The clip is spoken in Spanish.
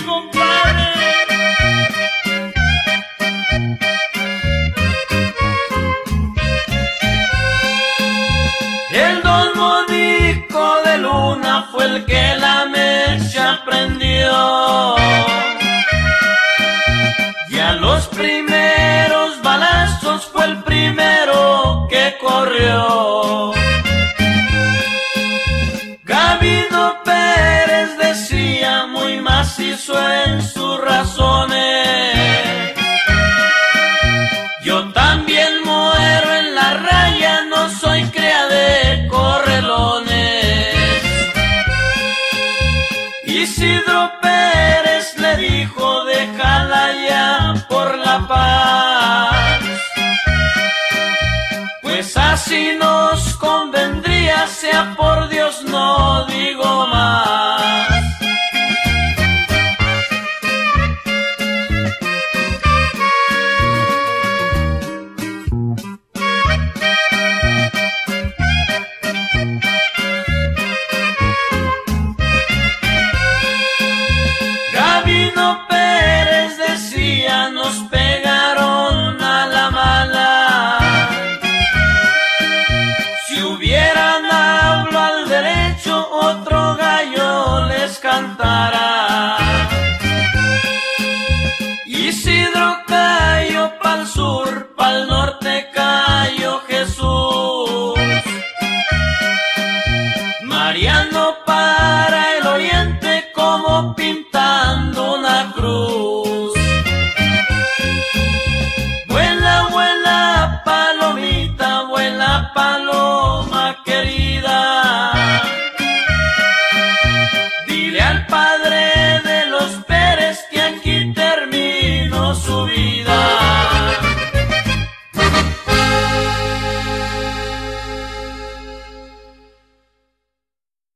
compadre. El don Monico de Luna fue el que la mecha prendió, y a los primeros balazos fue el primero que corrió. Gabino Pérez decía muy macizo en sus razones: yo también muero en la raya, no soy cría de correlones. Isidro Pérez le dijo: déjala ya por la paz, pues así nos convendría, sea por Dios no digo más. Gabino Pérez decía: nos pegaron a la mala, si hubieran hablado al derecho otro gallo les cantara.